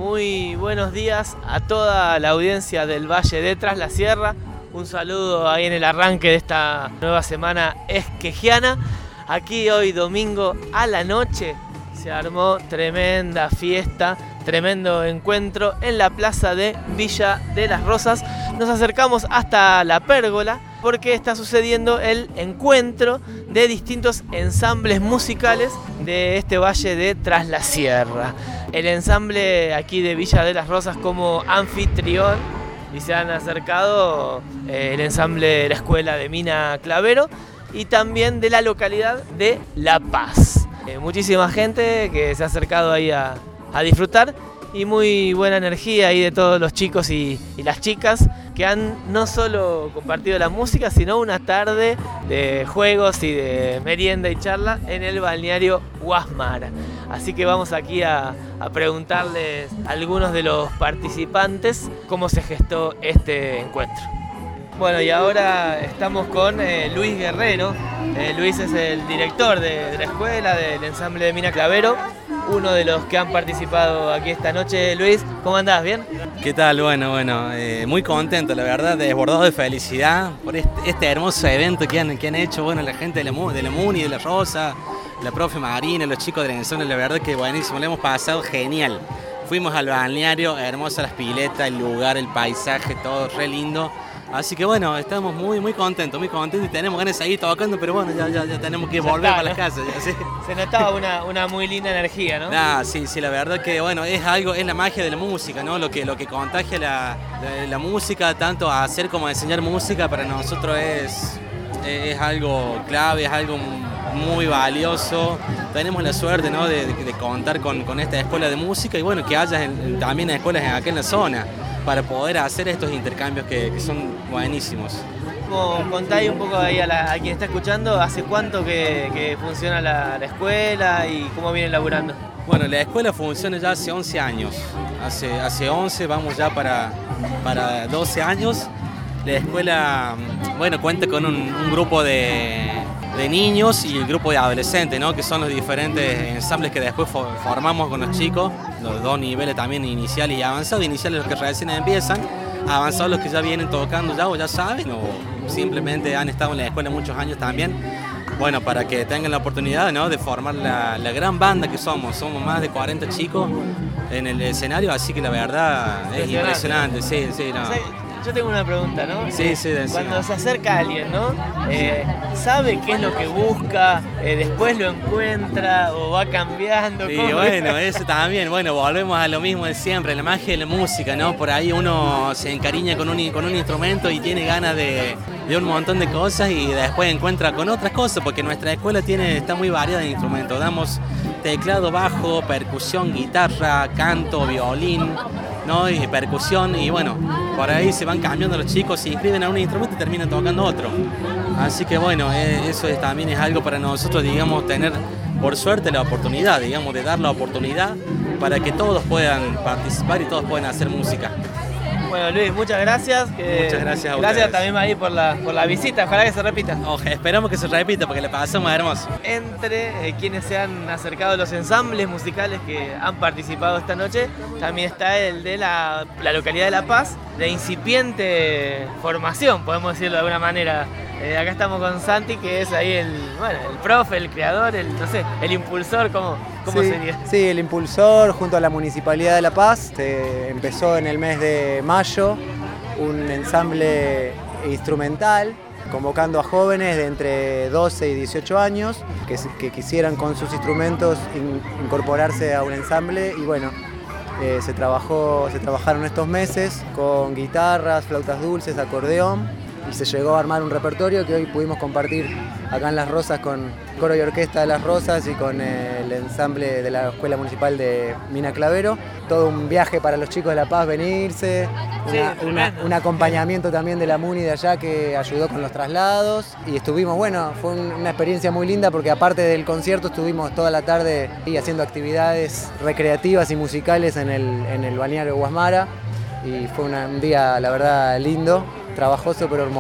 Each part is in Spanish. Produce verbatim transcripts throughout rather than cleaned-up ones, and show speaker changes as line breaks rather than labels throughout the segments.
Muy buenos días a toda la audiencia del Valle de Tras la Sierra. Un saludo ahí en el arranque de esta nueva semana esquejiana. Aquí hoy domingo a la noche se armó tremenda fiesta, tremendo encuentro en la plaza de Villa de las Rosas. Nos acercamos hasta la pérgola porque está sucediendo el encuentro de distintos ensambles musicales de este valle de Tras la Sierra. El ensamble aquí de Villa de las Rosas como anfitrión, y se han acercado eh, el ensamble de la escuela de Mina Clavero y también de la localidad de La Paz. Eh, muchísima gente que se ha acercado ahí a, a disfrutar y muy buena energía ahí de todos los chicos y, y las chicas que han no solo compartido la música, sino una tarde de juegos y de merienda y charla en el balneario Guasmara. Así que vamos aquí a, a preguntarles a algunos de los participantes cómo se gestó este encuentro. Bueno, y ahora estamos con eh, Luis Guerrero. Eh, Luis es el director de, de la escuela, del ensamble de Mina Clavero, uno de los que han participado aquí esta noche. Luis, ¿cómo andás? ¿Bien?
¿Qué tal? Bueno, bueno, eh, muy contento, la verdad, desbordado de felicidad por este, este hermoso evento que han, que han hecho, bueno, la gente de la, de la MUNI, de la Rosa, la profe Marina, los chicos del ensamble, la verdad que buenísimo, lo hemos pasado genial. Fuimos al balneario, hermosas las piletas, el lugar, el paisaje, todo re lindo. Así que bueno, estamos muy muy contentos, muy contentos y tenemos ganas de seguir tocando, pero bueno, ya, ya, ya tenemos que volver
está,
para
¿no?
las casas. Ya, ¿sí?
Se notaba una, una muy linda energía, ¿no?
Ah, sí, sí, la verdad que bueno, es algo, es la magia de la música, ¿no? Lo que, lo que contagia la, la, la música, tanto a hacer como a enseñar música, para nosotros es, es algo clave, es algo muy valioso. Tenemos la suerte, ¿no?, de, de, de contar con, con esta escuela de música y bueno, que haya en, también escuelas acá en la zona, para poder hacer estos intercambios que, que son buenísimos.
Como contáis un poco ahí a, la, a quien está escuchando, ¿hace cuánto que, que funciona la, la escuela y cómo vienen laburando?
Bueno, la escuela funciona ya hace once años, hace, hace once, vamos ya para, para doce años. La escuela, bueno, cuenta con un, un grupo de, de niños y el grupo de adolescentes, ¿no?, que son los diferentes ensambles que después formamos con los chicos, los dos niveles también, inicial y avanzado. Iniciales los que recién empiezan, avanzados los que ya vienen tocando ya o ya saben o simplemente han estado en la escuela muchos años también. Bueno, para que tengan la oportunidad, ¿no?, de formar la, la gran banda que somos. Somos más de cuarenta chicos en el escenario, así que la verdad es impresionante. Sí, sí, no.
Yo tengo una pregunta, ¿no?
Sí, sí, de
Cuando
encima.
se acerca alguien, ¿no? Eh, ¿Sabe qué es lo que busca? Eh, ¿Después lo encuentra o va cambiando?
Sí,
¿Cómo?
bueno, eso también. Bueno, volvemos a lo mismo de siempre, la magia de la música, ¿no? Por ahí uno se encariña con un, con un instrumento y tiene ganas de, de un montón de cosas y después encuentra con otras cosas, porque nuestra escuela tiene, está muy variada de instrumentos. Damos teclado, bajo, percusión, guitarra, canto, violín, ¿no?, y percusión, y bueno, por ahí se van cambiando los chicos, se inscriben a un instrumento y terminan tocando otro. Así que bueno, eh, eso es, también es algo para nosotros, digamos, tener por suerte la oportunidad, digamos, de dar la oportunidad para que todos puedan participar y todos puedan hacer música.
Bueno, Luis, muchas gracias. Que
Muchas gracias a
Gracias
ustedes.
también ahí por la, por la visita, ojalá que se repita.
Ojo, esperamos que se repita porque le pasamos hermoso.
Entre eh, quienes se han acercado a los ensambles musicales que han participado esta noche, también está el de la, la localidad de La Paz, de incipiente formación, podemos decirlo de alguna manera. Eh, acá estamos con Santi, que es ahí el, bueno, el profe, el creador, el, no sé, el impulsor, ¿cómo, cómo
sí,
sería?
Sí, el impulsor junto a la Municipalidad de La Paz. Se empezó en el mes de mayo un ensamble instrumental convocando a jóvenes de entre doce y dieciocho años que, que quisieran con sus instrumentos in, incorporarse a un ensamble y bueno, eh, se, trabajó, se trabajaron estos meses con guitarras, flautas dulces, acordeón y se llegó a armar un repertorio que hoy pudimos compartir acá en Las Rosas con Coro y Orquesta de Las Rosas y con el ensamble de la Escuela Municipal de Mina Clavero. Todo un viaje para los chicos de La Paz venirse,
Sí,
una, una, un acompañamiento también de la MUNI de allá que ayudó con los traslados y estuvimos, bueno, fue un, una experiencia muy linda porque aparte del concierto estuvimos toda la tarde y haciendo actividades recreativas y musicales en el, en el balneario Guasmara y fue una, un día, la verdad, lindo, trabajoso pero hermoso.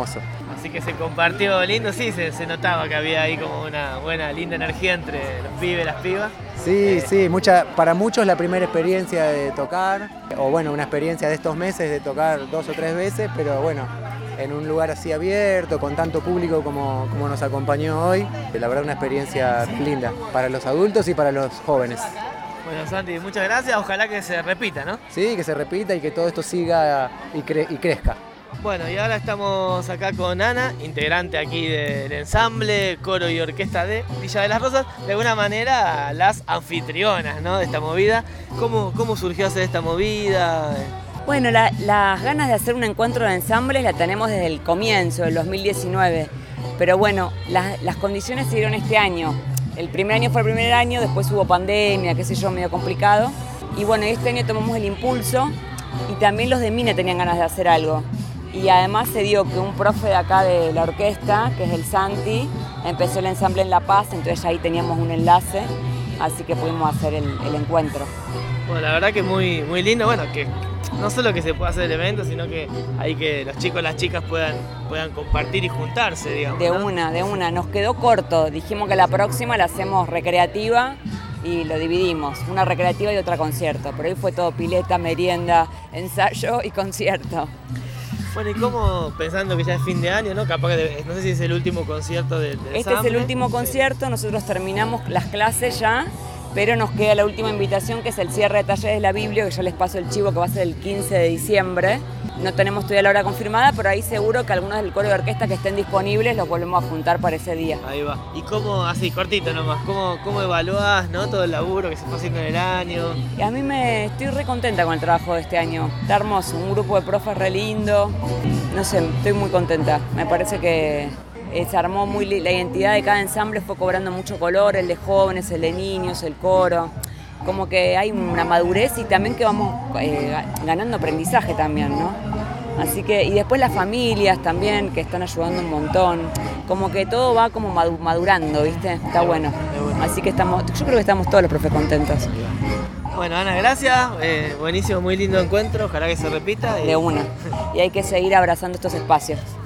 Así que se compartió lindo, sí, se, se notaba que había ahí como una buena, linda energía entre los pibes y las pibas.
Sí, eh, sí, mucha, para muchos la primera experiencia de tocar, o bueno, una experiencia de estos meses de tocar dos o tres veces, pero bueno, en un lugar así abierto, con tanto público como, como nos acompañó hoy, la verdad una experiencia linda para los adultos y para los jóvenes.
Bueno, Santi, muchas gracias, ojalá que se repita, ¿no?
Sí, que se repita y que todo esto siga y, cre- y crezca.
Bueno, y ahora estamos acá con Ana, integrante aquí del ensamble, coro y orquesta de Villa de las Rosas, de alguna manera las anfitrionas, ¿no?, de esta movida. ¿Cómo, cómo surgió hacer esta movida?
Bueno, la, las ganas de hacer un encuentro de ensambles la tenemos desde el comienzo, del dos mil diecinueve, pero bueno, las, las condiciones se dieron este año. El primer año fue el primer año, después hubo pandemia, qué sé yo, medio complicado, y bueno, este año tomamos el impulso y también los de Mine tenían ganas de hacer algo. Y además se dio que un profe de acá de la orquesta, que es el Santi, empezó el ensamble en La Paz, entonces ahí teníamos un enlace, así que pudimos hacer el, el encuentro.
Bueno, la verdad que muy, muy lindo, bueno, que no solo que se pueda hacer el evento, sino que ahí que los chicos y las chicas puedan, puedan compartir y juntarse, digamos,
De
¿no?
una, de una, nos quedó corto, dijimos que la próxima la hacemos recreativa y lo dividimos, una recreativa y otra concierto, pero hoy fue todo pileta, merienda, ensayo y concierto.
Bueno, y cómo, pensando que ya es fin de año, ¿no? Capaz que, no sé si es el último concierto del, del
Este es el último concierto, nosotros terminamos las clases ya, pero nos queda la última invitación, que es el cierre de talleres de la Biblia, que ya les paso el chivo, que va a ser el quince de diciembre. No tenemos todavía la hora confirmada, pero ahí seguro que algunos del coro de orquesta que estén disponibles los volvemos a juntar para ese día.
Ahí va. Y cómo, así cortito nomás, cómo, cómo evaluás, ¿no?, todo el laburo que se fue haciendo en el año.
Y a mí me estoy re contenta con el trabajo de este año. Está hermoso, un grupo de profes re lindo. No sé, estoy muy contenta. Me parece que eh, se armó muy li- la identidad de cada ensamble fue cobrando mucho color, el de jóvenes, el de niños, el coro. Como que hay una madurez y también que vamos eh, ganando aprendizaje también, ¿no? Así que, y después las familias también, que están ayudando un montón. Como que todo va como madu- madurando, ¿viste? Está bueno. Así que estamos, yo creo que estamos todos los profes contentos.
Bueno, Ana, gracias. Eh, buenísimo, muy lindo encuentro. Ojalá que se repita. Y...
De una. Y hay que seguir abrazando estos espacios.